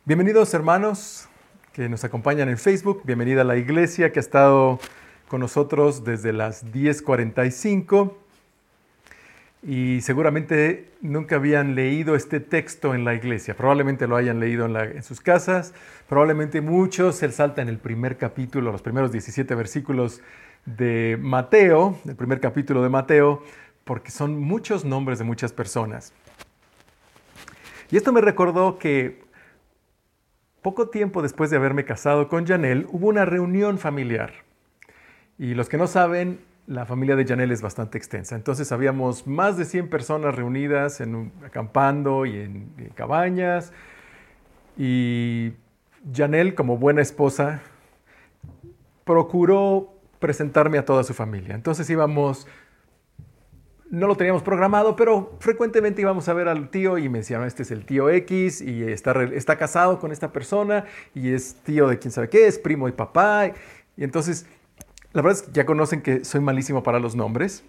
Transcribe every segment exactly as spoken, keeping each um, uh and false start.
Bienvenidos hermanos que nos acompañan en Facebook, bienvenida a la iglesia que ha estado con nosotros desde las diez cuarenta y cinco y seguramente nunca habían leído este texto en la iglesia, probablemente lo hayan leído en, la, en sus casas, probablemente muchos se saltan el primer capítulo, los primeros diecisiete versículos de Mateo, el primer capítulo de Mateo, porque son muchos nombres de muchas personas. Y esto me recordó que poco tiempo después de haberme casado con Janelle, hubo una reunión familiar. Y los que no saben, la familia de Janelle es bastante extensa. Entonces habíamos más de cien personas reunidas, en un, acampando y en, en cabañas. Y Janelle, como buena esposa, procuró presentarme a toda su familia. Entonces íbamos... No lo teníamos programado, pero frecuentemente íbamos a ver al tío y me decían, este es el tío X y está, está casado con esta persona y es tío de quién sabe qué, es primo y papá. Y entonces, la verdad es que ya conocen que soy malísimo para los nombres.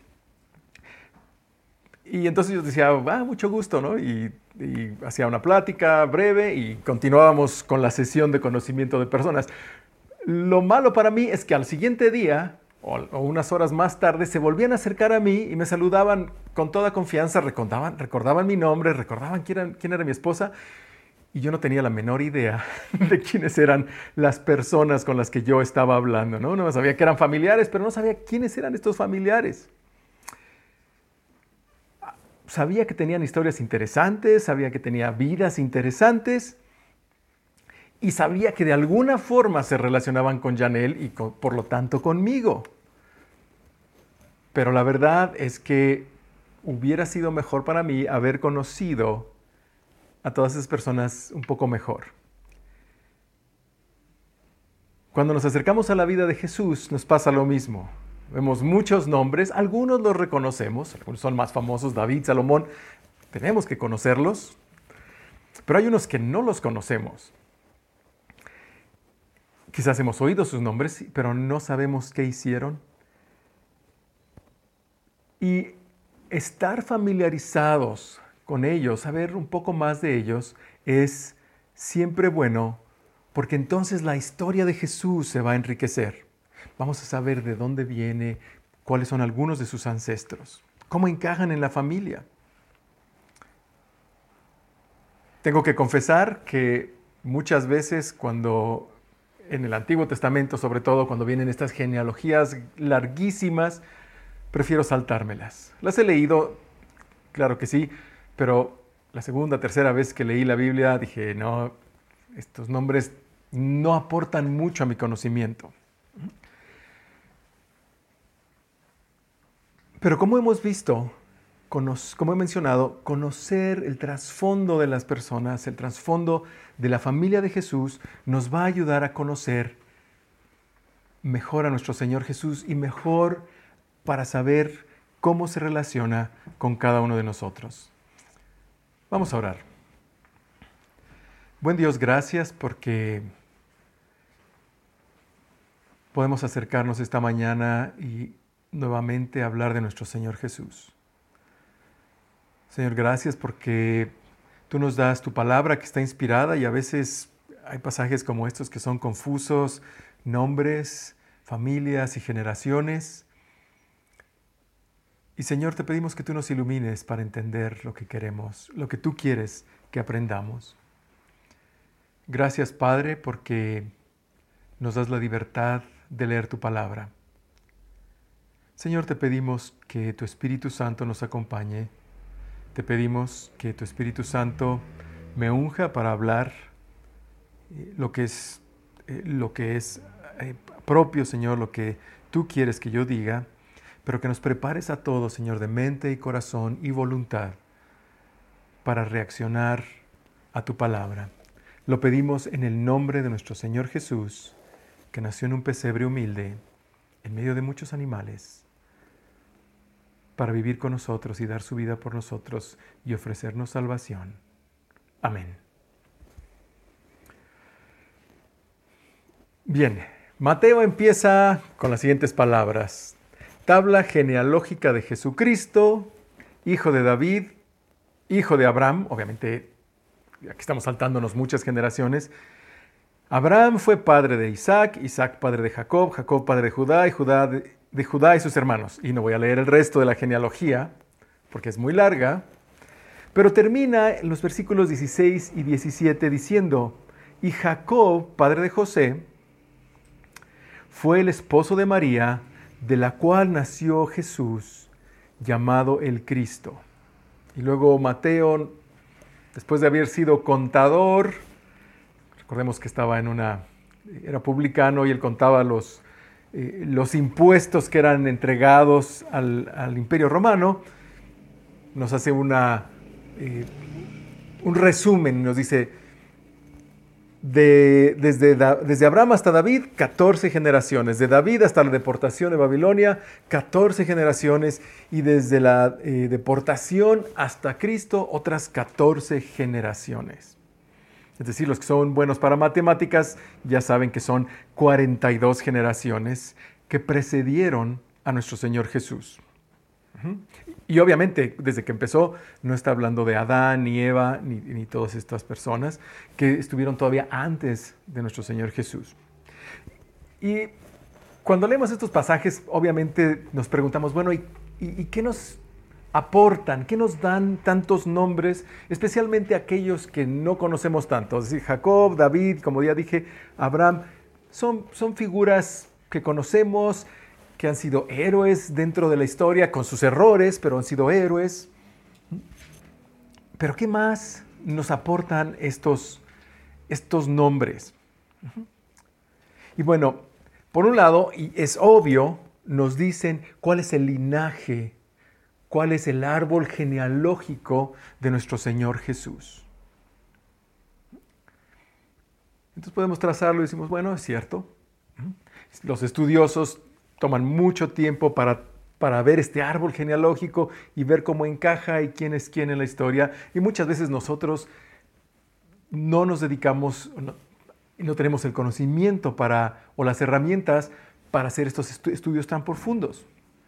Y entonces yo decía, ah, mucho gusto, ¿no? Y, y hacía una plática breve y continuábamos con la sesión de conocimiento de personas. Lo malo para mí es que al siguiente día... o unas horas más tarde, se volvían a acercar a mí y me saludaban con toda confianza, recordaban, recordaban mi nombre, recordaban quién era, quién era mi esposa, y yo no tenía la menor idea de quiénes eran las personas con las que yo estaba hablando, ¿no? No sabía que eran familiares, pero no sabía quiénes eran estos familiares. Sabía que tenían historias interesantes, sabía que tenían vidas interesantes, y sabía que de alguna forma se relacionaban con Janelle y con, por lo tanto conmigo. Pero la verdad es que hubiera sido mejor para mí haber conocido a todas esas personas un poco mejor. Cuando nos acercamos a la vida de Jesús nos pasa lo mismo. Vemos muchos nombres, algunos los reconocemos, algunos son más famosos, David, Salomón, tenemos que conocerlos, pero hay unos que no los conocemos. Quizás hemos oído sus nombres, pero no sabemos qué hicieron. Y estar familiarizados con ellos, saber un poco más de ellos, es siempre bueno, porque entonces la historia de Jesús se va a enriquecer. Vamos a saber de dónde viene, cuáles son algunos de sus ancestros, cómo encajan en la familia. Tengo que confesar que muchas veces cuando... en el Antiguo Testamento, sobre todo cuando vienen estas genealogías larguísimas, prefiero saltármelas. Las he leído, claro que sí, pero la segunda, tercera vez que leí la Biblia dije, no, estos nombres no aportan mucho a mi conocimiento. Pero como hemos visto, como he mencionado, conocer el trasfondo de las personas, el trasfondo de la familia de Jesús, nos va a ayudar a conocer mejor a nuestro Señor Jesús y mejor para saber cómo se relaciona con cada uno de nosotros. Vamos a orar. Buen Dios, gracias porque podemos acercarnos esta mañana y nuevamente hablar de nuestro Señor Jesús. Señor, gracias porque tú nos das tu palabra que está inspirada y a veces hay pasajes como estos que son confusos, nombres, familias y generaciones. Y Señor, te pedimos que tú nos ilumines para entender lo que queremos, lo que tú quieres que aprendamos. Gracias, Padre, porque nos das la libertad de leer tu palabra. Señor, te pedimos que tu Espíritu Santo nos acompañe. Te pedimos que tu Espíritu Santo me unja para hablar lo que es, lo que es propio, Señor, lo que tú quieres que yo diga, pero que nos prepares a todos, Señor, de mente y corazón y voluntad para reaccionar a tu palabra. Lo pedimos en el nombre de nuestro Señor Jesús, que nació en un pesebre humilde, en medio de muchos animales, para vivir con nosotros y dar su vida por nosotros y ofrecernos salvación. Amén. Bien, Mateo empieza con las siguientes palabras. Tabla genealógica de Jesucristo, hijo de David, hijo de Abraham, obviamente aquí estamos saltándonos muchas generaciones. Abraham fue padre de Isaac, Isaac padre de Jacob, Jacob padre de Judá y Judá de, de Judá y sus hermanos. Y no voy a leer el resto de la genealogía porque es muy larga, pero termina en los versículos dieciséis y diecisiete diciendo, y Jacob, padre de José, fue el esposo de María, de la cual nació Jesús, llamado el Cristo. Y luego Mateo, después de haber sido contador, recordemos que estaba en una, era publicano y él contaba los, eh, los impuestos que eran entregados al, al Imperio Romano, nos hace una, eh, un resumen, nos dice, de, desde, desde Abraham hasta David, catorce generaciones, de David hasta la deportación de Babilonia, catorce generaciones, y desde la eh, deportación hasta Cristo, otras catorce generaciones. Es decir, los que son buenos para matemáticas ya saben que son cuarenta y dos generaciones que precedieron a nuestro Señor Jesús. Uh-huh. Y obviamente, desde que empezó, no está hablando de Adán, ni Eva, ni, ni todas estas personas que estuvieron todavía antes de nuestro Señor Jesús. Y cuando leemos estos pasajes, obviamente nos preguntamos, bueno, ¿y, y, y qué nos aportan? ¿Qué nos dan tantos nombres? Especialmente aquellos que no conocemos tanto. Es decir, Jacob, David, como ya dije, Abraham, son, son figuras que conocemos, que han sido héroes dentro de la historia, con sus errores, pero han sido héroes. Pero ¿qué más nos aportan estos, estos nombres? Y bueno, por un lado, y es obvio, nos dicen cuál es el linaje, cuál es el árbol genealógico de nuestro Señor Jesús. Entonces podemos trazarlo y decimos, bueno, es cierto. Los estudiosos toman mucho tiempo para, para ver este árbol genealógico y ver cómo encaja y quién es quién en la historia. Y muchas veces nosotros no nos dedicamos, no, no tenemos el conocimiento para, o las herramientas para hacer estos estu- estudios tan profundos.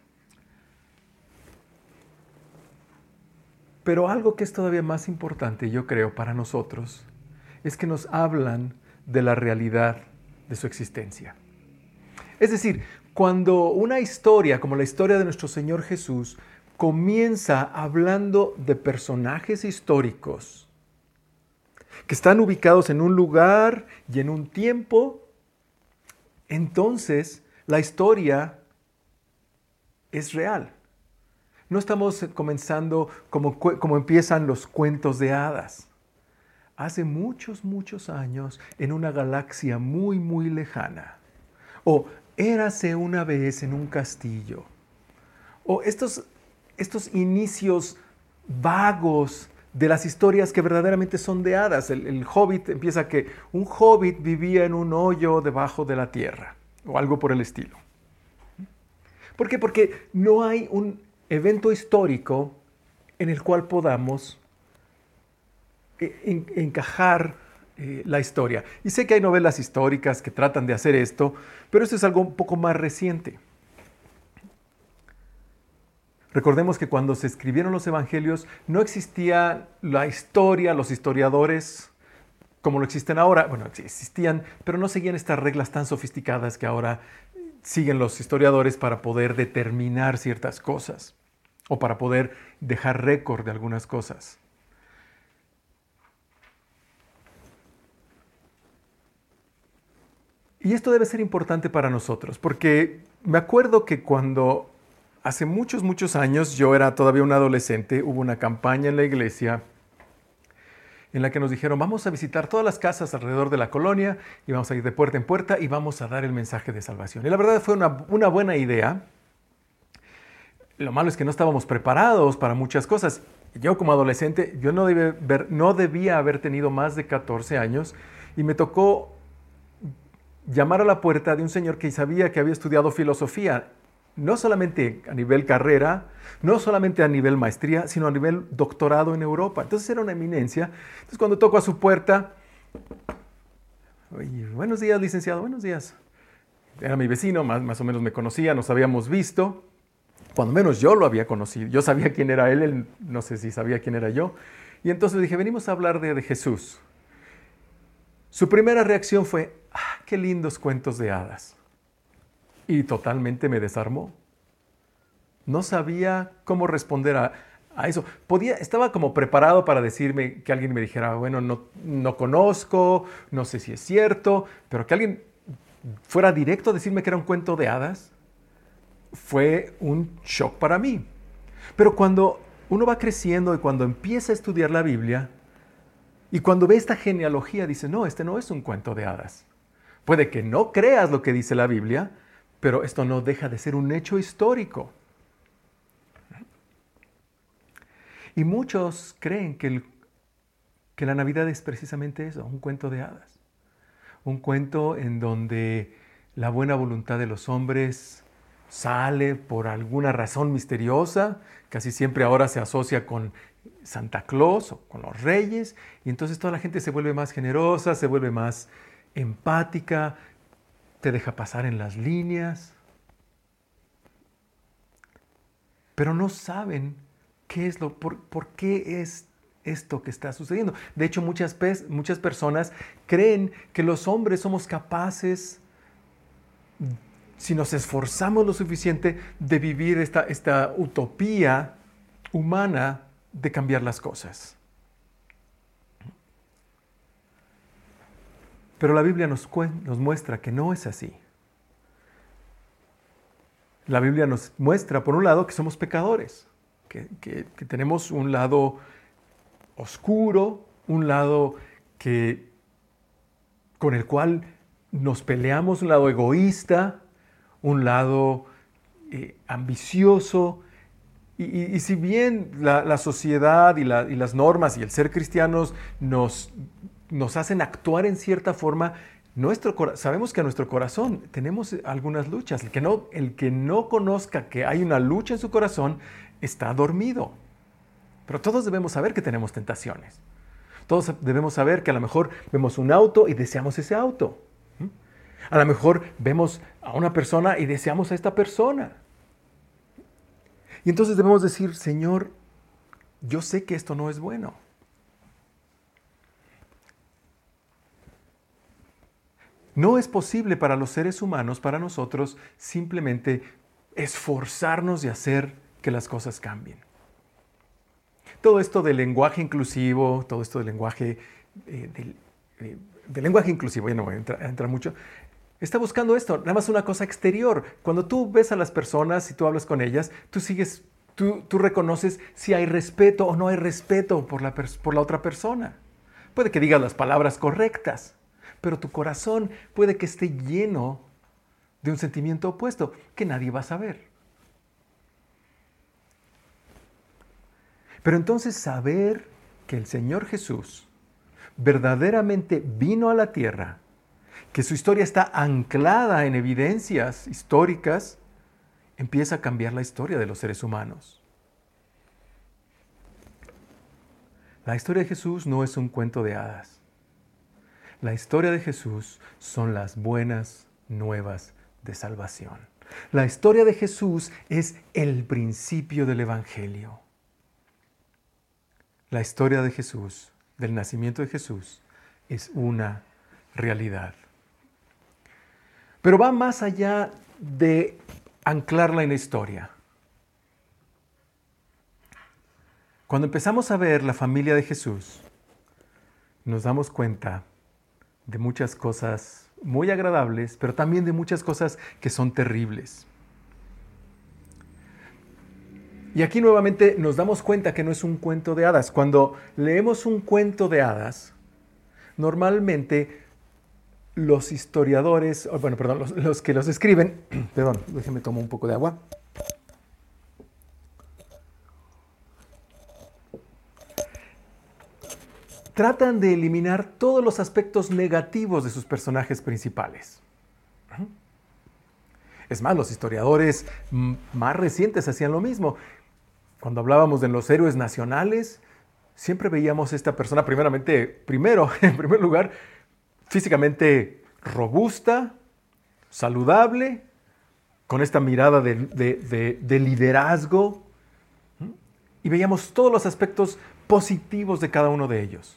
Pero algo que es todavía más importante, yo creo, para nosotros, es que nos hablan de la realidad de su existencia. Es decir, cuando una historia, como la historia de nuestro Señor Jesús, comienza hablando de personajes históricos que están ubicados en un lugar y en un tiempo, entonces la historia es real. No estamos comenzando como, como empiezan los cuentos de hadas. Hace muchos, muchos años, en una galaxia muy, muy lejana. O érase una vez en un castillo. O estos, estos inicios vagos de las historias que verdaderamente son de hadas. El, el Hobbit empieza que un Hobbit vivía en un hoyo debajo de la tierra. O algo por el estilo. ¿Por qué? Porque no hay un evento histórico en el cual podamos en, encajar eh, la historia. Y sé que hay novelas históricas que tratan de hacer esto, pero esto es algo un poco más reciente. Recordemos que cuando se escribieron los evangelios no existía la historia, los historiadores como lo existen ahora. Bueno, existían, pero no seguían estas reglas tan sofisticadas que ahora siguen los historiadores para poder determinar ciertas cosas o para poder dejar récord de algunas cosas. Y esto debe ser importante para nosotros, porque me acuerdo que cuando hace muchos, muchos años, yo era todavía un adolescente, hubo una campaña en la iglesia en la que nos dijeron, vamos a visitar todas las casas alrededor de la colonia y vamos a ir de puerta en puerta y vamos a dar el mensaje de salvación. Y la verdad fue una, una buena idea. Lo malo es que no estábamos preparados para muchas cosas. Yo como adolescente, yo no, debía ver, no debía haber tenido más de catorce años y me tocó llamar a la puerta de un señor que sabía que había estudiado filosofía, no solamente a nivel carrera, no solamente a nivel maestría, sino a nivel doctorado en Europa. Entonces era una eminencia. Entonces cuando toco a su puerta, oye, buenos días, licenciado, buenos días. Era mi vecino, más, más o menos me conocía, nos habíamos visto. Cuando menos yo lo había conocido. Yo sabía quién era él, él no sé si sabía quién era yo. Y entonces le dije, venimos a hablar de, de Jesús. Su primera reacción fue, ah, qué lindos cuentos de hadas. Y totalmente me desarmó. No sabía cómo responder a, a eso. Podía, estaba como preparado para decirme, que alguien me dijera, bueno, no, no conozco, no sé si es cierto, pero que alguien fuera directo a decirme que era un cuento de hadas, fue un shock para mí. Pero cuando uno va creciendo y cuando empieza a estudiar la Biblia, y cuando ve esta genealogía, dice, no, este no es un cuento de hadas. Puede que no creas lo que dice la Biblia, pero esto no deja de ser un hecho histórico. Y muchos creen que, el, que la Navidad es precisamente eso, un cuento de hadas. Un cuento en donde la buena voluntad de los hombres sale por alguna razón misteriosa, casi siempre ahora se asocia con Santa Claus o con los reyes, y entonces toda la gente se vuelve más generosa, se vuelve más empática, te deja pasar en las líneas, pero no saben qué es lo, por, por qué es esto que está sucediendo. De hecho, muchas, muchas personas creen que los hombres somos capaces, si nos esforzamos lo suficiente, de vivir esta, esta utopía humana de cambiar las cosas. Pero la Biblia nos, nos muestra que no es así. La Biblia nos muestra, por un lado, que somos pecadores, que, que, que tenemos un lado oscuro, un lado que, con el cual nos peleamos, un lado egoísta, un lado eh, ambicioso. Y, y, y si bien la, la sociedad y, la, y las normas y el ser cristianos nos, nos hacen actuar en cierta forma, nuestro, sabemos que a nuestro corazón tenemos algunas luchas. El que, no, el que no conozca que hay una lucha en su corazón está dormido. Pero todos debemos saber que tenemos tentaciones. Todos debemos saber que a lo mejor vemos un auto y deseamos ese auto. A lo mejor vemos a una persona y deseamos a esta persona. Y entonces debemos decir, Señor, yo sé que esto no es bueno. No es posible para los seres humanos, para nosotros, simplemente esforzarnos y hacer que las cosas cambien. Todo esto del lenguaje inclusivo, todo esto del lenguaje, eh, del, eh, del lenguaje inclusivo, ya no voy a entrar, a entrar mucho, está buscando esto, nada más una cosa exterior. Cuando tú ves a las personas y tú hablas con ellas, tú sigues, tú, tú reconoces si hay respeto o no hay respeto por la, por la otra persona. Puede que digas las palabras correctas, pero tu corazón puede que esté lleno de un sentimiento opuesto que nadie va a saber. Pero entonces saber que el Señor Jesús verdaderamente vino a la tierra, que su historia está anclada en evidencias históricas, empieza a cambiar la historia de los seres humanos. La historia de Jesús no es un cuento de hadas. La historia de Jesús son las buenas nuevas de salvación. La historia de Jesús es el principio del Evangelio. La historia de Jesús, del nacimiento de Jesús, es una realidad. Pero va más allá de anclarla en la historia. Cuando empezamos a ver la familia de Jesús, nos damos cuenta de muchas cosas muy agradables, pero también de muchas cosas que son terribles. Y aquí nuevamente nos damos cuenta que no es un cuento de hadas. Cuando leemos un cuento de hadas, normalmente los historiadores, bueno, perdón, los, los que los escriben, perdón, déjenme tomar un poco de agua. Tratan de eliminar todos los aspectos negativos de sus personajes principales. Es más, los historiadores más recientes hacían lo mismo. Cuando hablábamos de los héroes nacionales, siempre veíamos a esta persona primeramente, primero, en primer lugar, físicamente robusta, saludable, con esta mirada de, de, de, de liderazgo. Y veíamos todos los aspectos positivos de cada uno de ellos.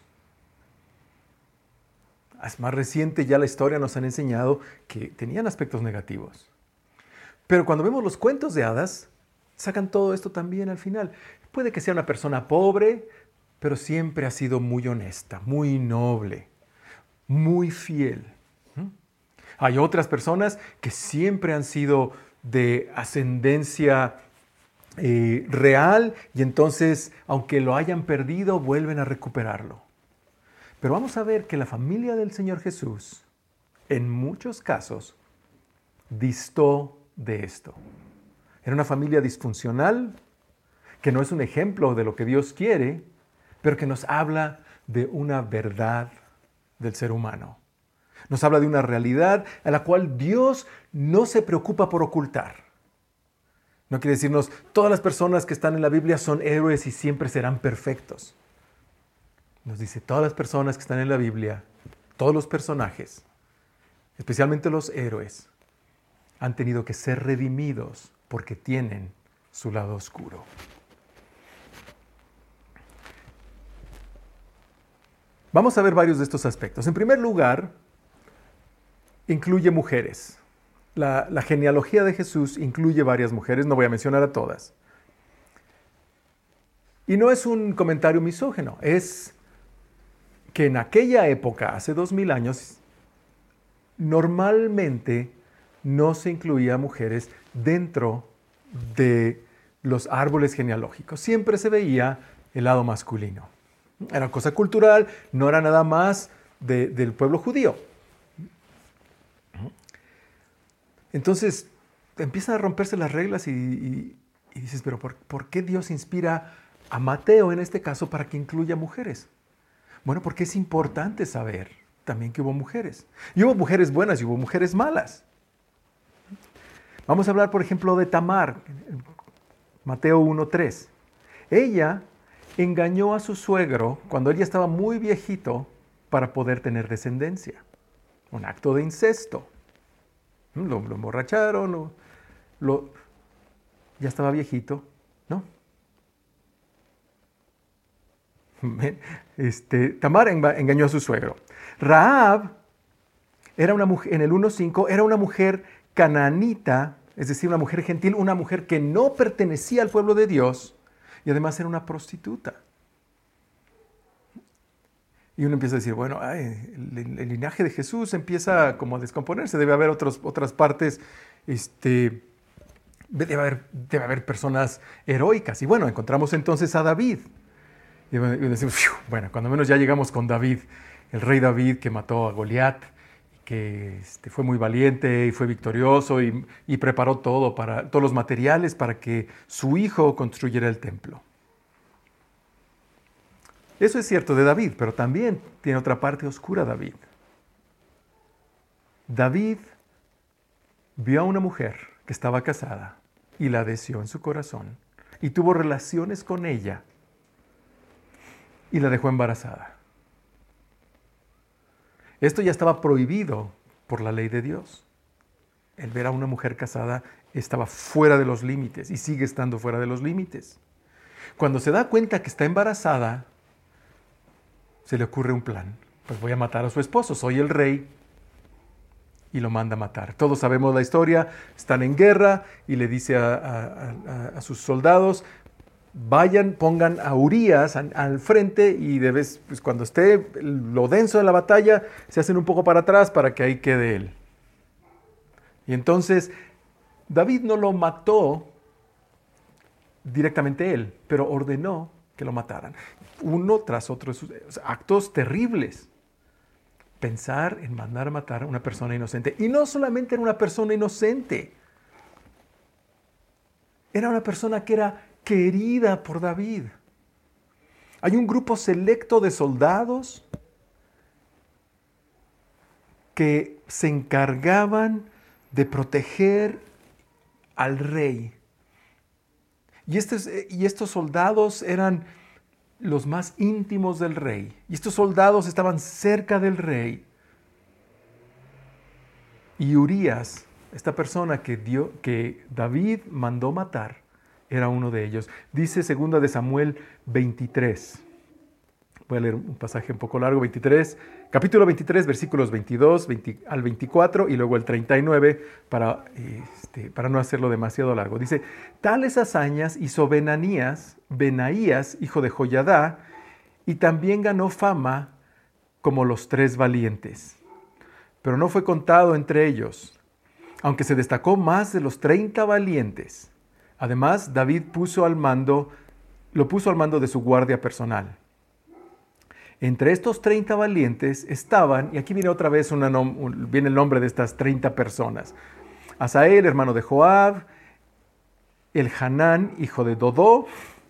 Es más reciente, ya la historia nos han enseñado que tenían aspectos negativos. Pero cuando vemos los cuentos de hadas, sacan todo esto también al final. Puede que sea una persona pobre, pero siempre ha sido muy honesta, muy noble, muy fiel. ¿Mm? Hay otras personas que siempre han sido de ascendencia eh, real y entonces, aunque lo hayan perdido, vuelven a recuperarlo. Pero vamos a ver que la familia del Señor Jesús, en muchos casos, distó de esto. Era una familia disfuncional, que no es un ejemplo de lo que Dios quiere, pero que nos habla de una verdad del ser humano. Nos habla de una realidad a la cual Dios no se preocupa por ocultar. No quiere decirnos, todas las personas que están en la Biblia son héroes y siempre serán perfectos. Nos dice, todas las personas que están en la Biblia, todos los personajes, especialmente los héroes, han tenido que ser redimidos porque tienen su lado oscuro. Vamos a ver varios de estos aspectos. En primer lugar, incluye mujeres. La, la genealogía de Jesús incluye varias mujeres, no voy a mencionar a todas. Y no es un comentario misógino, es que en aquella época, hace dos mil años, normalmente no se incluía mujeres dentro de los árboles genealógicos. Siempre se veía el lado masculino. Era cosa cultural, no era nada más de, del pueblo judío. Entonces, empiezan a romperse las reglas y, y, y dices, pero ¿por, ¿por qué Dios inspira a Mateo en este caso para que incluya mujeres? Bueno, porque es importante saber también que hubo mujeres. Y hubo mujeres buenas y hubo mujeres malas. Vamos a hablar, por ejemplo, de Tamar, Mateo uno tres. Ella engañó a su suegro cuando él ya estaba muy viejito para poder tener descendencia. Un acto de incesto. Lo, lo emborracharon, lo, lo, ya estaba viejito, ¿no? Este, Tamar engañó a su suegro. Rahab era una mujer, en el uno cinco, era una mujer cananita, es decir, una mujer gentil, una mujer que no pertenecía al pueblo de Dios y además era una prostituta. Y uno empieza a decir, bueno, ay, el, el linaje de Jesús empieza como a descomponerse, debe haber otros, otras partes, este, debe haber, debe haber personas heroicas. Y bueno, encontramos entonces a David. Y decimos, bueno, cuando menos ya llegamos con David, el rey David que mató a Goliat, que este, fue muy valiente y fue victorioso y, y preparó todo para, todos los materiales para que su hijo construyera el templo. Eso es cierto de David, pero también tiene otra parte oscura David. David vio a una mujer que estaba casada y la deseó en su corazón y tuvo relaciones con ella y la dejó embarazada. Esto ya estaba prohibido por la ley de Dios. El ver a una mujer casada estaba fuera de los límites y sigue estando fuera de los límites. Cuando se da cuenta que está embarazada, se le ocurre un plan. Pues voy a matar a su esposo, soy el rey. Y lo manda a matar. Todos sabemos la historia, están en guerra y le dice a, a, a, a sus soldados, vayan, pongan a Urías al, al frente y de vez, pues, cuando esté lo denso de la batalla, se hacen un poco para atrás para que ahí quede él. Y entonces David no lo mató directamente él, pero ordenó que lo mataran. Uno tras otro, actos terribles. Pensar en mandar a matar a una persona inocente. Y no solamente era una persona inocente. Era una persona que era querida por David. Hay un grupo selecto de soldados que se encargaban de proteger al rey. Y estos, y estos soldados eran los más íntimos del rey. Y estos soldados estaban cerca del rey. Y Urías, esta persona que, dio, que David mandó matar, era uno de ellos. Dice segunda de Samuel veintitrés. Voy a leer un pasaje un poco largo, veintitrés, capítulo veintitrés, versículos veintidós veinte, al veinticuatro y luego el treinta y nueve para, este, para no hacerlo demasiado largo. Dice, tales hazañas hizo Benanías, Benaías, hijo de Joyadá, y también ganó fama como los tres valientes. Pero no fue contado entre ellos, aunque se destacó más de los treinta valientes. Además, David puso al mando, lo puso al mando de su guardia personal. Entre estos treinta valientes estaban, y aquí viene otra vez una nom- viene el nombre de estas treinta personas. Asael, hermano de Joab, el Hanán, hijo de Dodó,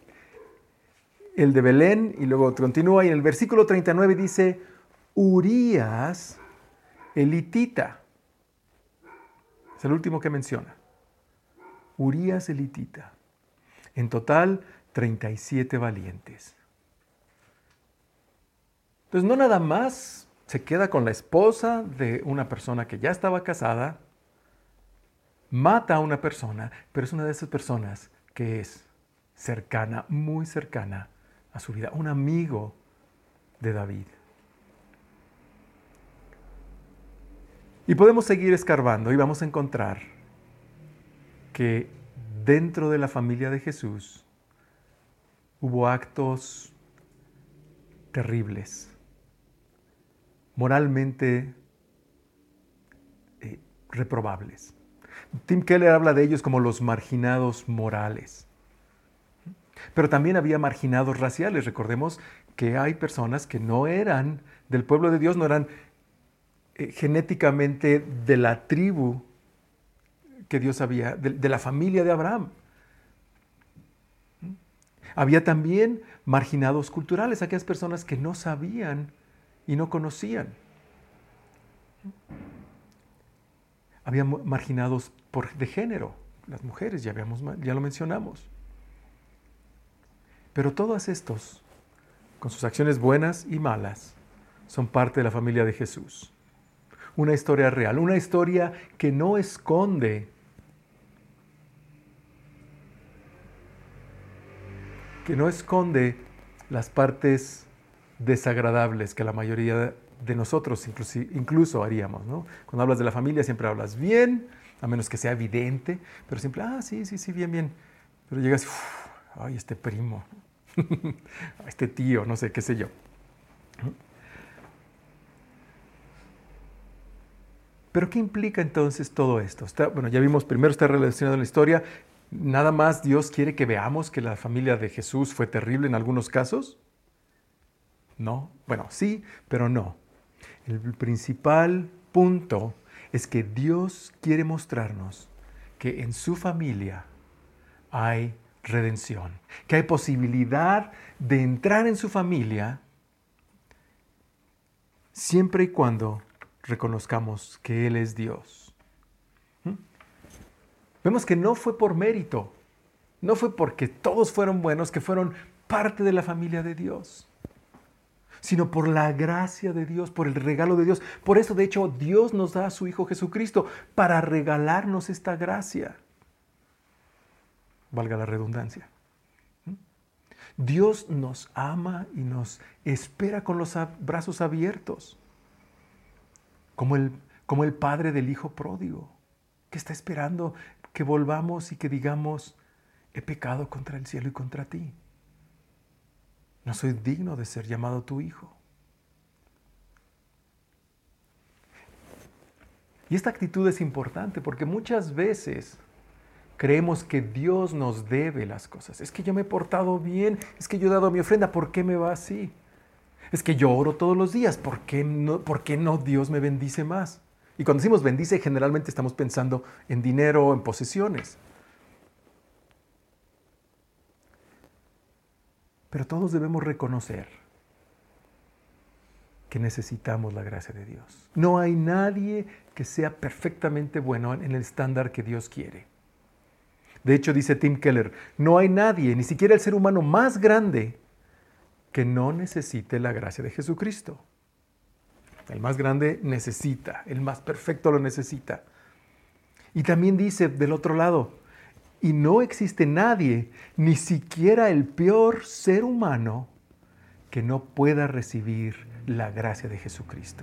el de Belén, y luego continúa, y en el versículo treinta y nueve dice, Urías, el hitita. Es el último que menciona. Urías, el hitita. En total, treinta y siete valientes. Entonces, no nada más se queda con la esposa de una persona que ya estaba casada, mata a una persona, pero es una de esas personas que es cercana, muy cercana a su vida, un amigo de David. Y podemos seguir escarbando y vamos a encontrar que dentro de la familia de Jesús hubo actos terribles, moralmente eh, reprobables. Tim Keller habla de ellos como los marginados morales. Pero también había marginados raciales. Recordemos que hay personas que no eran del pueblo de Dios, no eran eh, genéticamente de la tribu que Dios había, de, de la familia de Abraham. Había también marginados culturales, aquellas personas que no sabían y no conocían. Había marginados por, de género, las mujeres, ya, habíamos, ya lo mencionamos. Pero todos estos, con sus acciones buenas y malas, son parte de la familia de Jesús. Una historia real, una historia que no esconde, que no esconde las partes desagradables que la mayoría de nosotros incluso, incluso haríamos, ¿no? Cuando hablas de la familia siempre hablas bien, a menos que sea evidente, pero siempre, ah, sí, sí, sí, bien, bien. Pero llegas, uff, ay, este primo, este tío, no sé, qué sé yo. Pero ¿qué implica entonces todo esto? Está, bueno, ya vimos, primero está relacionado en la historia. Nada más Dios quiere que veamos que la familia de Jesús fue terrible en algunos casos. No, bueno, sí, pero no. El principal punto es que Dios quiere mostrarnos que en su familia hay redención, que hay posibilidad de entrar en su familia siempre y cuando reconozcamos que Él es Dios. ¿Mm? Vemos que no fue por mérito, no fue porque todos fueron buenos, que fueron parte de la familia de Dios, sino por la gracia de Dios, por el regalo de Dios. Por eso, de hecho, Dios nos da a su Hijo Jesucristo para regalarnos esta gracia. Valga la redundancia. Dios nos ama y nos espera con los brazos abiertos, como el, como el padre del hijo pródigo, que está esperando que volvamos y que digamos, he pecado contra el cielo y contra ti. No soy digno de ser llamado tu hijo. Y esta actitud es importante porque muchas veces creemos que Dios nos debe las cosas. Es que yo me he portado bien, es que yo he dado mi ofrenda, ¿por qué me va así? Es que yo oro todos los días, ¿por qué no, por qué no Dios me bendice más? Y cuando decimos bendice, generalmente estamos pensando en dinero o en posesiones. Pero todos debemos reconocer que necesitamos la gracia de Dios. No hay nadie que sea perfectamente bueno en el estándar que Dios quiere. De hecho, dice Tim Keller, no hay nadie, ni siquiera el ser humano más grande, que no necesite la gracia de Jesucristo. El más grande necesita, el más perfecto lo necesita. Y también dice del otro lado, y no existe nadie, ni siquiera el peor ser humano, que no pueda recibir la gracia de Jesucristo.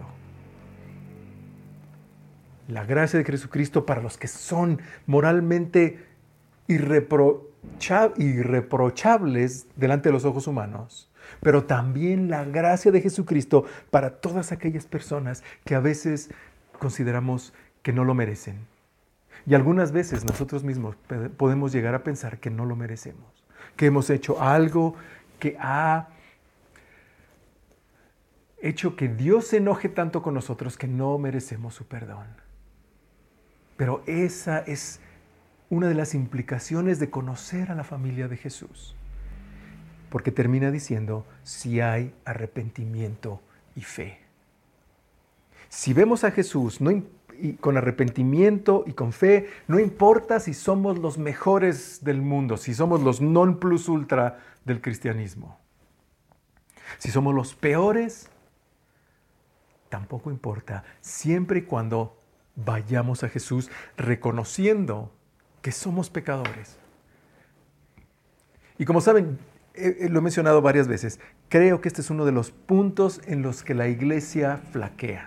La gracia de Jesucristo para los que son moralmente irreprocha- irreprochables delante de los ojos humanos, pero también la gracia de Jesucristo para todas aquellas personas que a veces consideramos que no lo merecen. Y algunas veces nosotros mismos podemos llegar a pensar que no lo merecemos, que hemos hecho algo que ha hecho que Dios se enoje tanto con nosotros que no merecemos su perdón. Pero esa es una de las implicaciones de conocer a la familia de Jesús. Porque termina diciendo, si hay arrepentimiento y fe. Si vemos a Jesús no, y con arrepentimiento y con fe, no importa si somos los mejores del mundo, si somos los non plus ultra del cristianismo. Si somos los peores, tampoco importa, siempre y cuando vayamos a Jesús reconociendo que somos pecadores. Y como saben, eh, lo he mencionado varias veces, creo que este es uno de los puntos en los que la iglesia flaquea.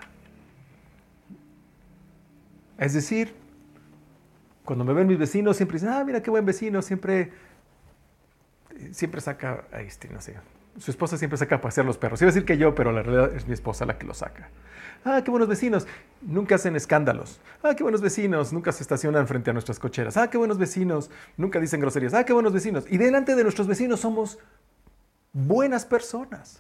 Es decir, cuando me ven mis vecinos siempre dicen, ah, mira qué buen vecino, siempre, siempre saca, este, no sé, su esposa siempre saca a pasear los perros. Iba a decir que yo, pero la realidad es mi esposa la que los saca. Ah, qué buenos vecinos, nunca hacen escándalos. Ah, qué buenos vecinos, nunca se estacionan frente a nuestras cocheras. Ah, qué buenos vecinos, nunca dicen groserías. Ah, qué buenos vecinos. Y delante de nuestros vecinos somos buenas personas.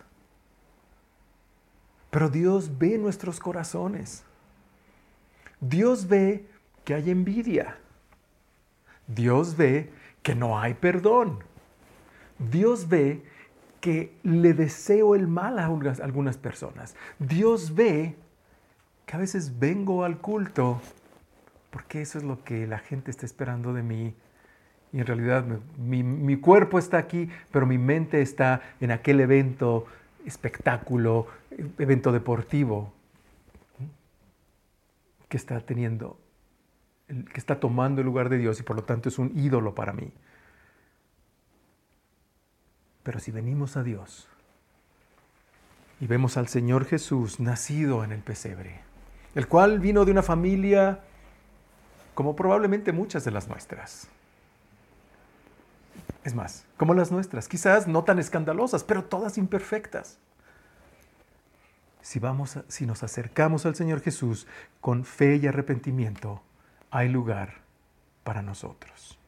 Pero Dios ve nuestros corazones. Dios ve que hay envidia. Dios ve que no hay perdón. Dios ve que le deseo el mal a algunas personas. Dios ve que a veces vengo al culto porque eso es lo que la gente está esperando de mí. Y en realidad mi, mi cuerpo está aquí, pero mi mente está en aquel evento, espectáculo, evento deportivo que está teniendo, que está tomando el lugar de Dios y por lo tanto es un ídolo para mí. Pero si venimos a Dios y vemos al Señor Jesús nacido en el pesebre, el cual vino de una familia como probablemente muchas de las nuestras. Es más, como las nuestras, quizás no tan escandalosas, pero todas imperfectas. Si, vamos a, si nos acercamos al Señor Jesús con fe y arrepentimiento, hay lugar para nosotros.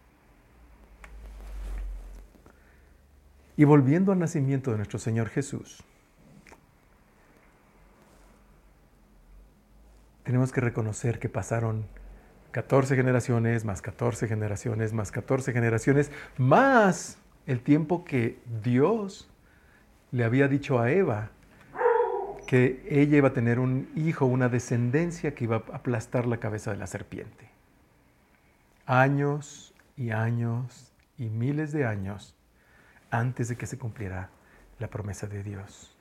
Y volviendo al nacimiento de nuestro Señor Jesús, tenemos que reconocer que pasaron catorce generaciones, más catorce generaciones, más catorce generaciones, más el tiempo que Dios le había dicho a Eva que ella iba a tener un hijo, una descendencia que iba a aplastar la cabeza de la serpiente. Años y años y miles de años antes de que se cumpliera la promesa de Dios.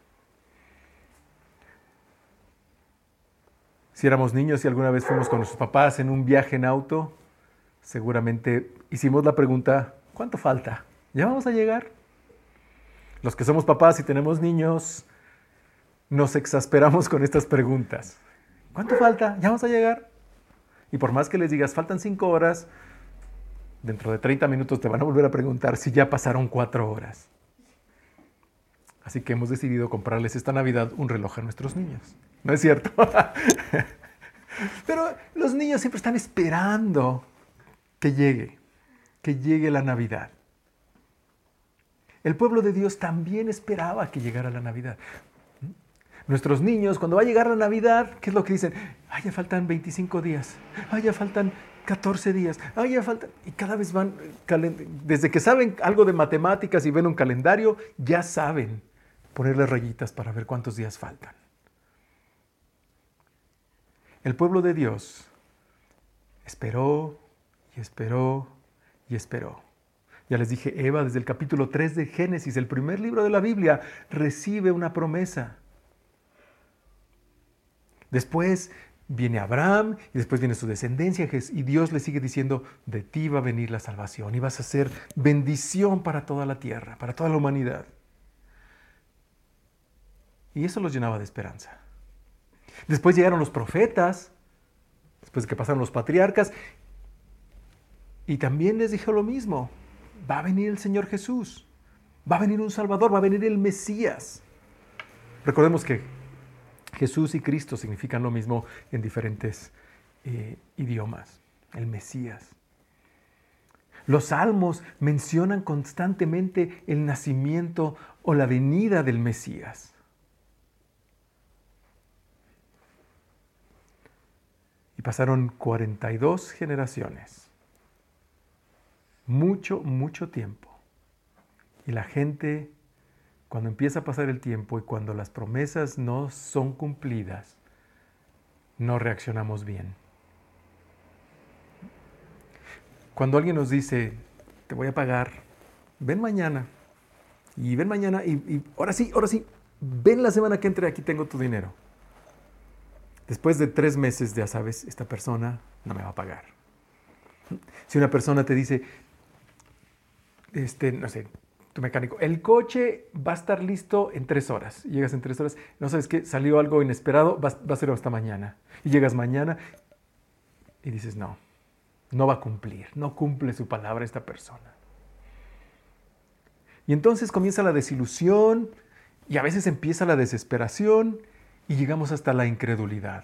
Si éramos niños y alguna vez fuimos con nuestros papás en un viaje en auto, seguramente hicimos la pregunta, ¿cuánto falta? ¿Ya vamos a llegar? Los que somos papás y tenemos niños, nos exasperamos con estas preguntas. ¿Cuánto falta? ¿Ya vamos a llegar? Y por más que les digas, faltan cinco horas, dentro de treinta minutos te van a volver a preguntar si ya pasaron cuatro horas. Así que hemos decidido comprarles esta Navidad un reloj a nuestros niños. ¿No es cierto? Pero los niños siempre están esperando que llegue, que llegue la Navidad. El pueblo de Dios también esperaba que llegara la Navidad. Nuestros niños, cuando va a llegar la Navidad, ¿qué es lo que dicen? Ay, ya faltan veinticinco días. Ay, ya faltan catorce días. Ay, ya faltan... Y cada vez van... Desde que saben algo de matemáticas y ven un calendario, ya saben ponerle rayitas para ver cuántos días faltan. El pueblo de Dios esperó y esperó y esperó. Ya les dije, Eva, desde el capítulo tres de Génesis, el primer libro de la Biblia, recibe una promesa. Después viene Abraham y después viene su descendencia y Dios le sigue diciendo, de ti va a venir la salvación y vas a ser bendición para toda la tierra, para toda la humanidad. Y eso los llenaba de esperanza. Después llegaron los profetas, después de que pasaron los patriarcas, y también les dijo lo mismo. Va a venir el Señor Jesús, va a venir un Salvador, va a venir el Mesías. Recordemos que Jesús y Cristo significan lo mismo en diferentes eh, idiomas. El Mesías. Los salmos mencionan constantemente el nacimiento o la venida del Mesías. Y pasaron cuarenta y dos generaciones. Mucho, mucho tiempo. Y la gente, cuando empieza a pasar el tiempo y cuando las promesas no son cumplidas, no reaccionamos bien. Cuando alguien nos dice, te voy a pagar, ven mañana, y ven mañana, y, y ahora sí, ahora sí, ven la semana que entre, aquí tengo tu dinero. Después de tres meses, ya sabes, esta persona no me va a pagar. Si una persona te dice, este, no sé, tu mecánico, el coche va a estar listo en tres horas. Y llegas en tres horas, no sabes qué, salió algo inesperado, va, va a ser hasta mañana. Y llegas mañana y dices, no, no va a cumplir, no cumple su palabra esta persona. Y entonces comienza la desilusión y a veces empieza la desesperación y llegamos hasta la incredulidad.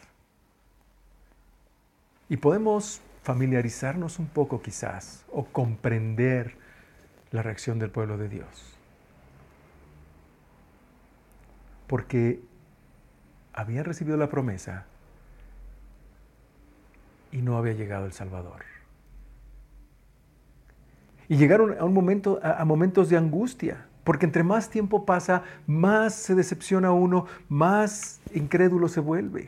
Y podemos familiarizarnos un poco quizás o comprender la reacción del pueblo de Dios. Porque habían recibido la promesa y no había llegado el Salvador. Y llegaron a, un momento, a, a momentos de angustia, porque entre más tiempo pasa, más se decepciona uno, más incrédulo se vuelve.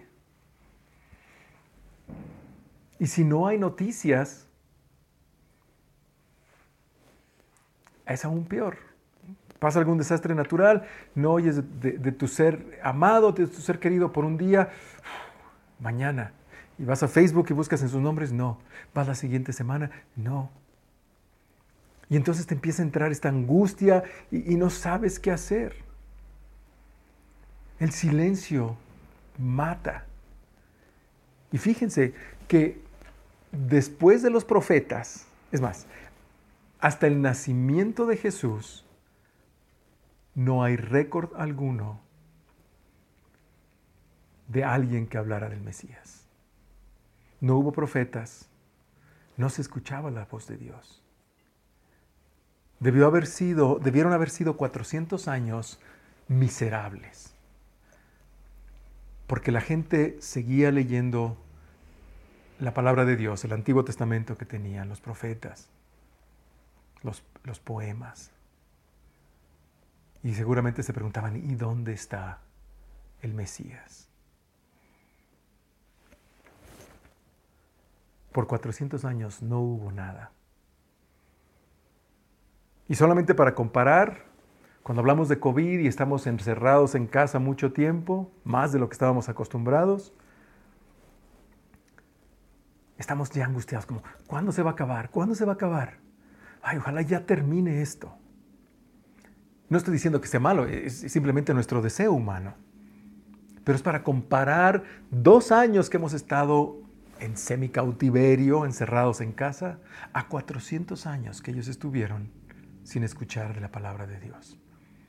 Y si no hay noticias, es aún peor. Pasa algún desastre natural, no oyes de, de, de tu ser amado, de tu ser querido por un día, mañana. Y vas a Facebook y buscas en sus nombres, no. Vas la siguiente semana, no. Y entonces te empieza a entrar esta angustia y, y no sabes qué hacer. El silencio mata. Y fíjense que después de los profetas, es más, hasta el nacimiento de Jesús, no hay récord alguno de alguien que hablara del Mesías. No hubo profetas, no se escuchaba la voz de Dios. Debió haber sido, debieron haber sido cuatrocientos años miserables, porque la gente seguía leyendo la palabra de Dios, el Antiguo Testamento que tenían los profetas, los, los poemas. Y seguramente se preguntaban, ¿y dónde está el Mesías? Por cuatrocientos años no hubo nada. Y solamente para comparar, cuando hablamos de COVID y estamos encerrados en casa mucho tiempo, más de lo que estábamos acostumbrados, estamos ya angustiados, como, ¿cuándo se va a acabar? ¿Cuándo se va a acabar? Ay, ojalá ya termine esto. No estoy diciendo que sea malo, es simplemente nuestro deseo humano. Pero es para comparar dos años que hemos estado en semicautiverio, encerrados en casa, a cuatrocientos años que ellos estuvieron sin escuchar de la palabra de Dios.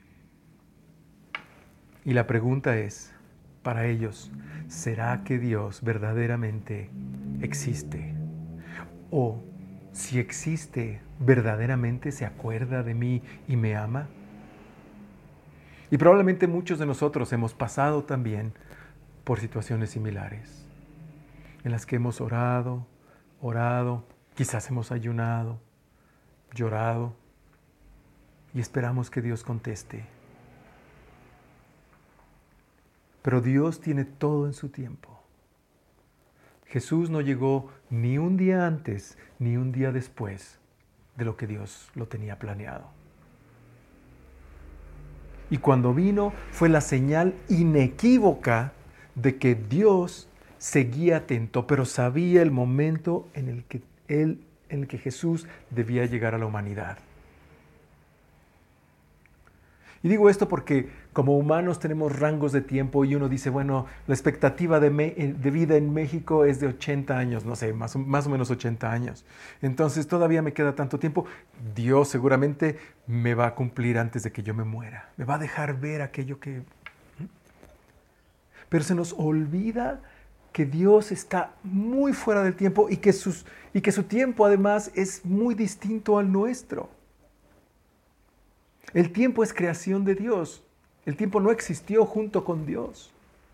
Y la pregunta es, para ellos, ¿será que Dios verdaderamente existe? O, si existe, ¿verdaderamente se acuerda de mí y me ama? Y probablemente muchos de nosotros hemos pasado también por situaciones similares, en las que hemos orado, orado, quizás hemos ayunado, llorado, y esperamos que Dios conteste. Pero Dios tiene todo en su tiempo. Jesús no llegó ni un día antes ni un día después de lo que Dios lo tenía planeado. Y cuando vino fue la señal inequívoca de que Dios seguía atento, pero sabía el momento en el que él, en el que Jesús debía llegar a la humanidad. Y digo esto porque como humanos tenemos rangos de tiempo y uno dice, bueno, la expectativa de, me, de vida en México es de ochenta años, no sé, más, más o menos ochenta años. Entonces todavía me queda tanto tiempo. Dios seguramente me va a cumplir antes de que yo me muera. Me va a dejar ver aquello que... Pero se nos olvida que Dios está muy fuera del tiempo y que, sus, y que su tiempo además es muy distinto al nuestro. El tiempo es creación de Dios. El tiempo no existió junto con Dios.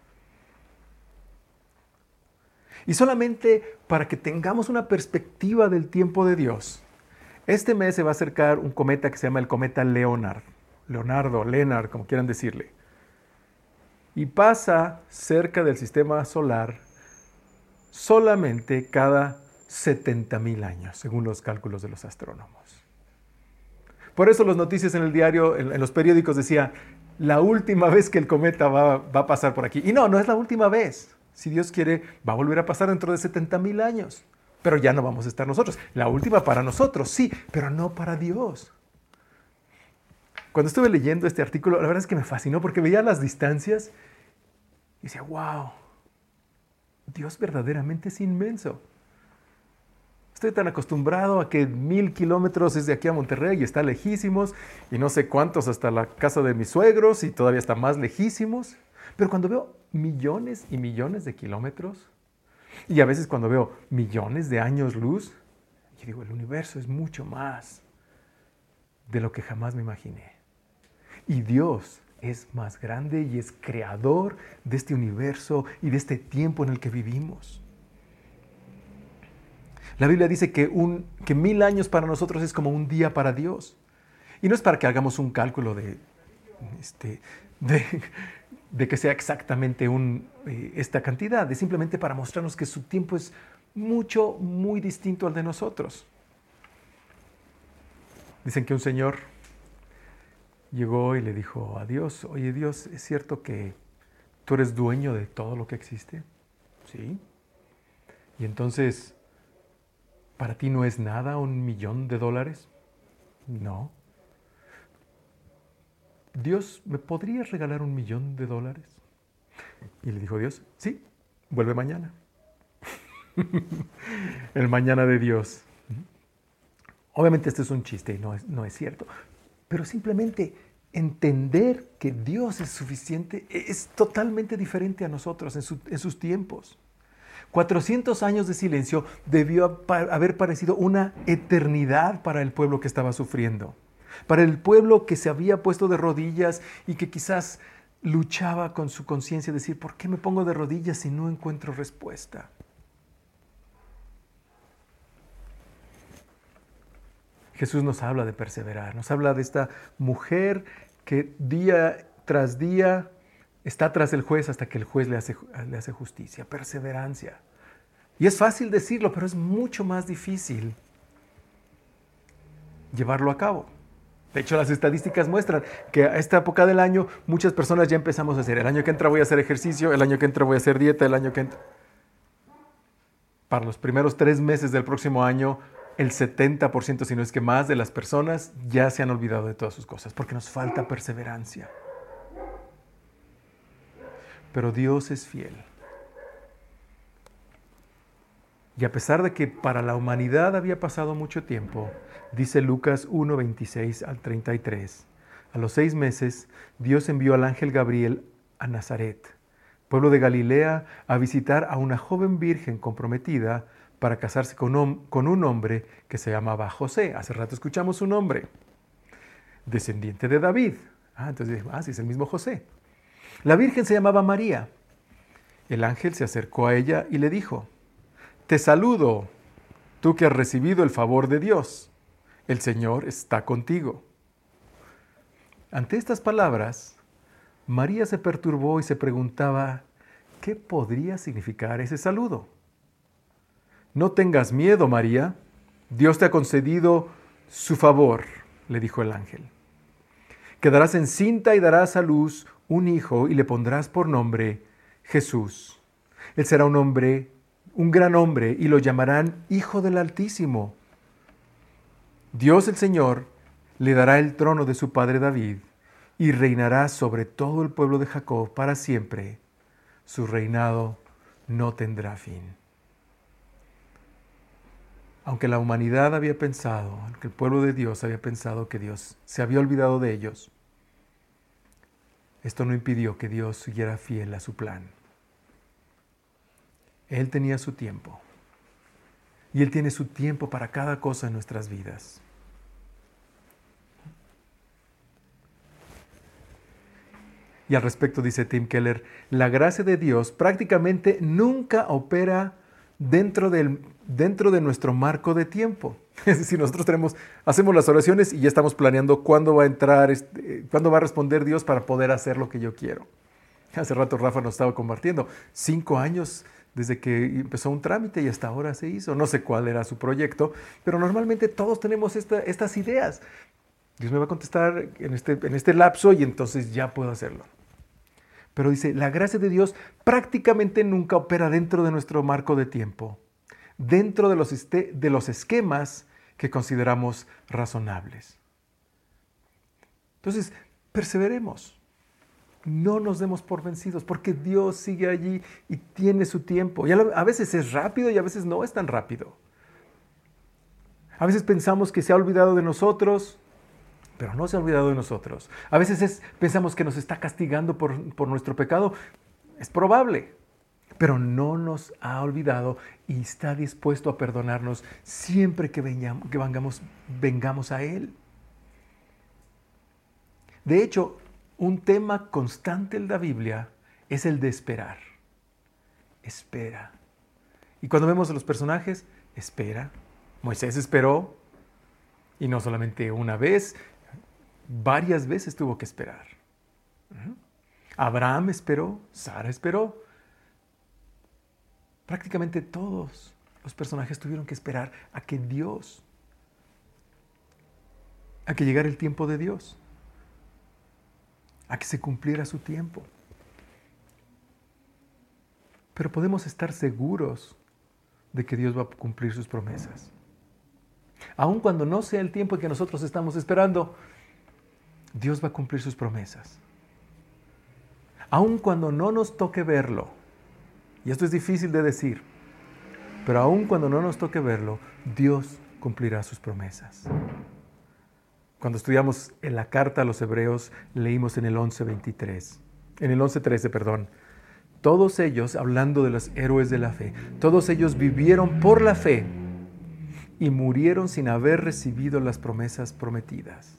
Y solamente para que tengamos una perspectiva del tiempo de Dios, este mes se va a acercar un cometa que se llama el cometa Leonard. Leonardo, Leonard, como quieran decirle. Y pasa cerca del sistema solar solamente cada setenta mil años, según los cálculos de los astrónomos. Por eso las noticias en el diario, en, en los periódicos decía, la última vez que el cometa va, va a pasar por aquí. Y no, no es la última vez. Si Dios quiere, va a volver a pasar dentro de setenta mil años. Pero ya no vamos a estar nosotros. La última para nosotros, sí, pero no para Dios. Cuando estuve leyendo este artículo, la verdad es que me fascinó porque veía las distancias y decía, wow, Dios verdaderamente es inmenso. Estoy tan acostumbrado a que mil kilómetros es de aquí a Monterrey y está lejísimos, y no sé cuántos hasta la casa de mis suegros y todavía está más lejísimos. Pero cuando veo millones y millones de kilómetros, y a veces cuando veo millones de años luz, yo digo, el universo es mucho más de lo que jamás me imaginé. Y Dios es más grande y es creador de este universo y de este tiempo en el que vivimos. La Biblia dice que, un, que mil años para nosotros es como un día para Dios. Y no es para que hagamos un cálculo de, este, de, de que sea exactamente un, eh, esta cantidad, es simplemente para mostrarnos que su tiempo es mucho, muy distinto al de nosotros. Dicen que un señor llegó y le dijo a Dios, oye Dios, ¿es cierto que tú eres dueño de todo lo que existe? Sí. Y entonces, ¿para ti no es nada un millón de dólares? No. Dios, ¿me podrías regalar un millón de dólares? Y le dijo Dios, sí, vuelve mañana. El mañana de Dios. Obviamente esto es un chiste y no es, no es cierto, pero simplemente entender que Dios es suficiente es totalmente diferente a nosotros en, su, en sus tiempos. cuatrocientos años de silencio debió haber parecido una eternidad para el pueblo que estaba sufriendo, para el pueblo que se había puesto de rodillas y que quizás luchaba con su conciencia, decir, ¿por qué me pongo de rodillas si no encuentro respuesta? Jesús nos habla de perseverar, nos habla de esta mujer que día tras día está tras el juez hasta que el juez le hace, le hace justicia, perseverancia. Y es fácil decirlo, pero es mucho más difícil llevarlo a cabo. De hecho, las estadísticas muestran que a esta época del año muchas personas ya empezamos a hacer, el año que entra voy a hacer ejercicio, el año que entra voy a hacer dieta, el año que entra... Para los primeros tres meses del próximo año, el setenta por ciento, si no es que más, de las personas ya se han olvidado de todas sus cosas, porque nos falta perseverancia. Pero Dios es fiel. Y a pesar de que para la humanidad había pasado mucho tiempo, dice Lucas uno, veintiséis al treinta y tres, a los seis meses Dios envió al ángel Gabriel a Nazaret, pueblo de Galilea, a visitar a una joven virgen comprometida para casarse con un, con un hombre que se llamaba José. Hace rato escuchamos su nombre, descendiente de David. Ah, entonces, ah, sí, es el mismo José. La virgen se llamaba María. El ángel se acercó a ella y le dijo, te saludo, tú que has recibido el favor de Dios. El Señor está contigo. Ante estas palabras, María se perturbó y se preguntaba, ¿qué podría significar ese saludo? No tengas miedo, María, Dios te ha concedido su favor, le dijo el ángel. Quedarás encinta y darás a luz un hijo y le pondrás por nombre Jesús. Él será un hombre, un gran hombre, y lo llamarán Hijo del Altísimo. Dios el Señor le dará el trono de su padre David, y reinará sobre todo el pueblo de Jacob para siempre. Su reinado no tendrá fin. Aunque la humanidad había pensado, aunque el pueblo de Dios había pensado que Dios se había olvidado de ellos, esto no impidió que Dios siguiera fiel a su plan. Él tenía su tiempo. Y Él tiene su tiempo para cada cosa en nuestras vidas. Y al respecto dice Tim Keller, la gracia de Dios prácticamente nunca opera dentro, del, dentro de nuestro marco de tiempo. Es decir, nosotros tenemos, hacemos las oraciones y ya estamos planeando cuándo va a entrar, este, cuándo va a responder Dios para poder hacer lo que yo quiero. Hace rato Rafa nos estaba compartiendo, cinco años desde que empezó un trámite y hasta ahora se hizo. No sé cuál era su proyecto, pero normalmente todos tenemos esta, estas ideas. Dios me va a contestar en este, en este lapso y entonces ya puedo hacerlo. Pero dice, la gracia de Dios prácticamente nunca opera dentro de nuestro marco de tiempo, dentro de los, este, de los esquemas que consideramos razonables. Entonces, perseveremos. No nos demos por vencidos, porque Dios sigue allí y tiene su tiempo. Y a veces es rápido y a veces no es tan rápido. A veces pensamos que se ha olvidado de nosotros, pero no se ha olvidado de nosotros. A veces es, pensamos que nos está castigando por, por nuestro pecado. Es probable, pero no nos ha olvidado y está dispuesto a perdonarnos siempre que, vengamos, que vengamos, vengamos a Él. De hecho, un tema constante en la Biblia es el de esperar. Espera. Y cuando vemos a los personajes, espera. Moisés esperó, y no solamente una vez, varias veces tuvo que esperar. Abraham esperó, Sara esperó. Prácticamente todos los personajes tuvieron que esperar a que Dios, a que llegara el tiempo de Dios, a que se cumpliera su tiempo. Pero podemos estar seguros de que Dios va a cumplir sus promesas. Aun cuando no sea el tiempo que nosotros estamos esperando, Dios va a cumplir sus promesas. Aun cuando no nos toque verlo, y esto es difícil de decir, pero aun cuando no nos toque verlo, Dios cumplirá sus promesas. Cuando estudiamos en la carta a los Hebreos, leímos en el once veintitrés, en el once trece, perdón. Todos ellos, hablando de los héroes de la fe, todos ellos vivieron por la fe y murieron sin haber recibido las promesas prometidas.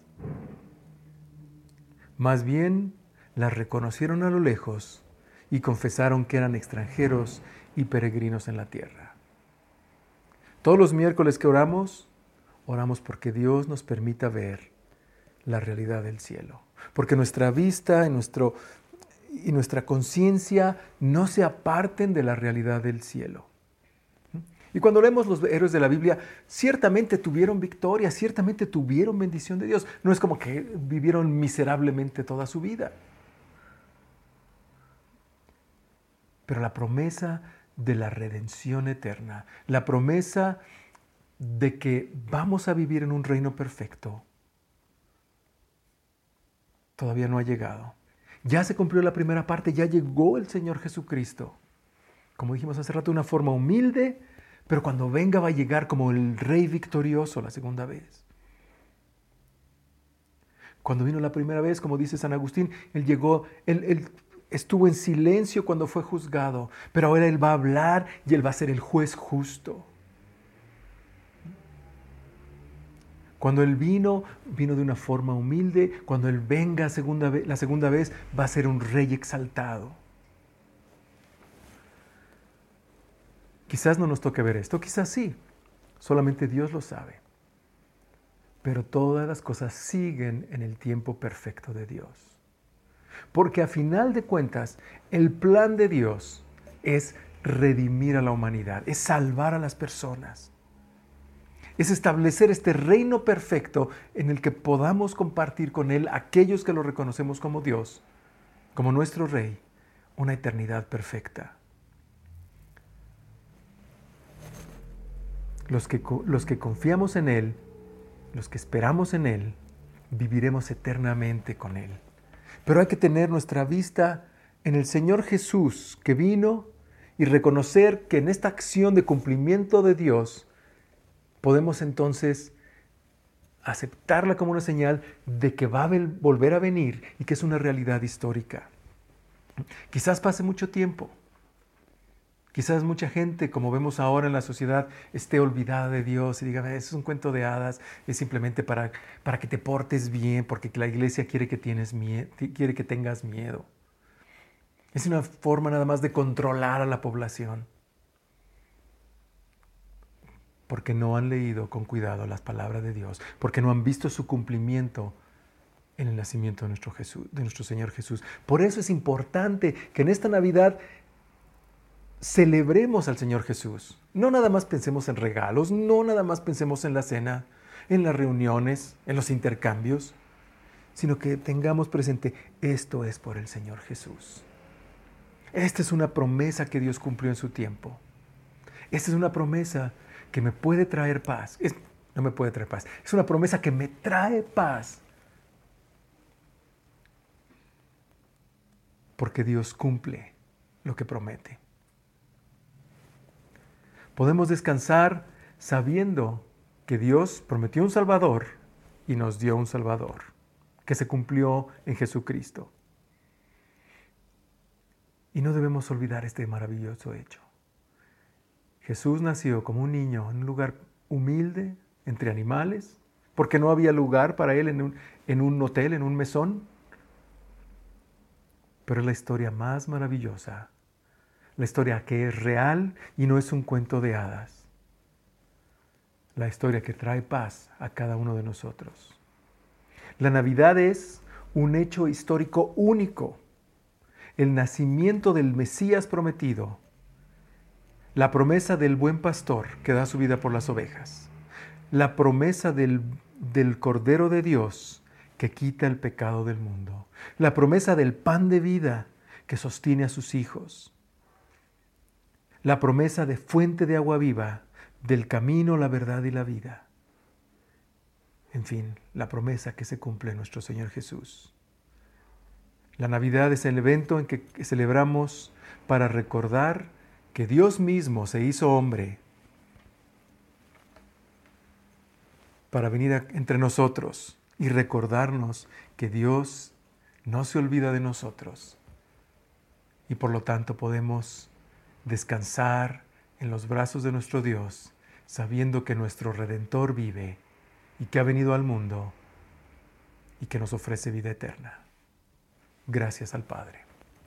Más bien, las reconocieron a lo lejos y confesaron que eran extranjeros y peregrinos en la tierra. Todos los miércoles que oramos, oramos porque Dios nos permita ver la realidad del cielo. Porque nuestra vista y, nuestro, y nuestra conciencia no se aparten de la realidad del cielo. Y cuando leemos los héroes de la Biblia, ciertamente tuvieron victoria, ciertamente tuvieron bendición de Dios. No es como que vivieron miserablemente toda su vida. Pero la promesa de la redención eterna, la promesa de que vamos a vivir en un reino perfecto, todavía no ha llegado. Ya se cumplió la primera parte, ya llegó el Señor Jesucristo. Como dijimos hace rato, de una forma humilde, pero cuando venga va a llegar como el Rey victorioso la segunda vez. Cuando vino la primera vez, como dice San Agustín, Él llegó, Él, él estuvo en silencio cuando fue juzgado, pero ahora Él va a hablar y Él va a ser el juez justo. Cuando Él vino, vino de una forma humilde. Cuando Él venga segunda vez, la segunda vez, va a ser un Rey exaltado. Quizás no nos toque ver esto, quizás sí. Solamente Dios lo sabe. Pero todas las cosas siguen en el tiempo perfecto de Dios. Porque a final de cuentas, el plan de Dios es redimir a la humanidad, es salvar a las personas. Es establecer este reino perfecto en el que podamos compartir con Él, aquellos que lo reconocemos como Dios, como nuestro Rey, una eternidad perfecta. Los que, los que confiamos en Él, los que esperamos en Él, viviremos eternamente con Él. Pero hay que tener nuestra vista en el Señor Jesús que vino y reconocer que en esta acción de cumplimiento de Dios podemos entonces aceptarla como una señal de que va a volver a venir y que es una realidad histórica. Quizás pase mucho tiempo. Quizás mucha gente, como vemos ahora en la sociedad, esté olvidada de Dios y diga, eso es un cuento de hadas, es simplemente para, para que te portes bien, porque la iglesia quiere que, tienes miedo, quiere que tengas miedo. Es una forma nada más de controlar a la población. Porque no han leído con cuidado las palabras de Dios, porque no han visto su cumplimiento en el nacimiento de nuestro, Jesús, de nuestro Señor Jesús. Por eso es importante que en esta Navidad celebremos al Señor Jesús. No nada más pensemos en regalos, no nada más pensemos en la cena, en las reuniones, en los intercambios, sino que tengamos presente, esto es por el Señor Jesús. Esta es una promesa que Dios cumplió en su tiempo. Esta es una promesa que me puede traer paz. Es, no me puede traer paz. Es una promesa que me trae paz. Porque Dios cumple lo que promete. Podemos descansar sabiendo que Dios prometió un Salvador y nos dio un Salvador, que se cumplió en Jesucristo. Y no debemos olvidar este maravilloso hecho. Jesús nació como un niño en un lugar humilde, entre animales, porque no había lugar para él en un, en un hotel, en un mesón. Pero es la historia más maravillosa, la historia que es real y no es un cuento de hadas. La historia que trae paz a cada uno de nosotros. La Navidad es un hecho histórico único. El nacimiento del Mesías prometido. La promesa del buen pastor que da su vida por las ovejas. La promesa del, del Cordero de Dios que quita el pecado del mundo. La promesa del pan de vida que sostiene a sus hijos. La promesa de fuente de agua viva, del camino, la verdad y la vida. En fin, la promesa que se cumple en nuestro Señor Jesús. La Navidad es el evento en que celebramos para recordar que Dios mismo se hizo hombre para venir a, entre nosotros y recordarnos que Dios no se olvida de nosotros y por lo tanto podemos descansar en los brazos de nuestro Dios sabiendo que nuestro Redentor vive y que ha venido al mundo y que nos ofrece vida eterna. Gracias al Padre.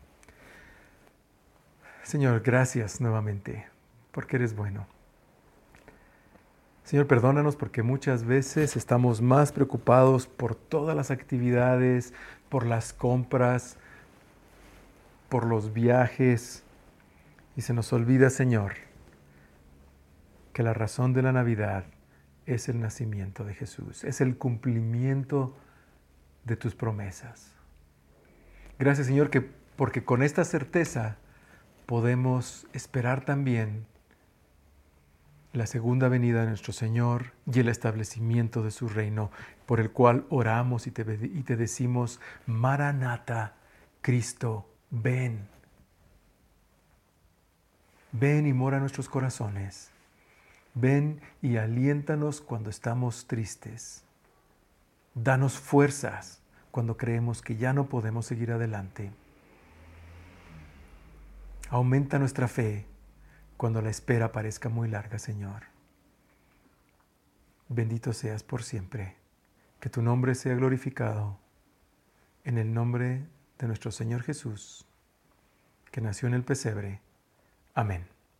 Señor, gracias nuevamente, porque eres bueno. Señor, perdónanos porque muchas veces estamos más preocupados por todas las actividades, por las compras, por los viajes, y se nos olvida, Señor, que la razón de la Navidad es el nacimiento de Jesús, es el cumplimiento de tus promesas. Gracias, Señor, que porque con esta certeza podemos esperar también la segunda venida de nuestro Señor y el establecimiento de su reino, por el cual oramos y te, y te decimos, Maranata, Cristo, ven. Ven y mora en nuestros corazones. Ven y aliéntanos cuando estamos tristes. Danos fuerzas cuando creemos que ya no podemos seguir adelante. Aumenta nuestra fe cuando la espera parezca muy larga, Señor. Bendito seas por siempre. Que tu nombre sea glorificado. En el nombre de nuestro Señor Jesús, que nació en el pesebre. Amén.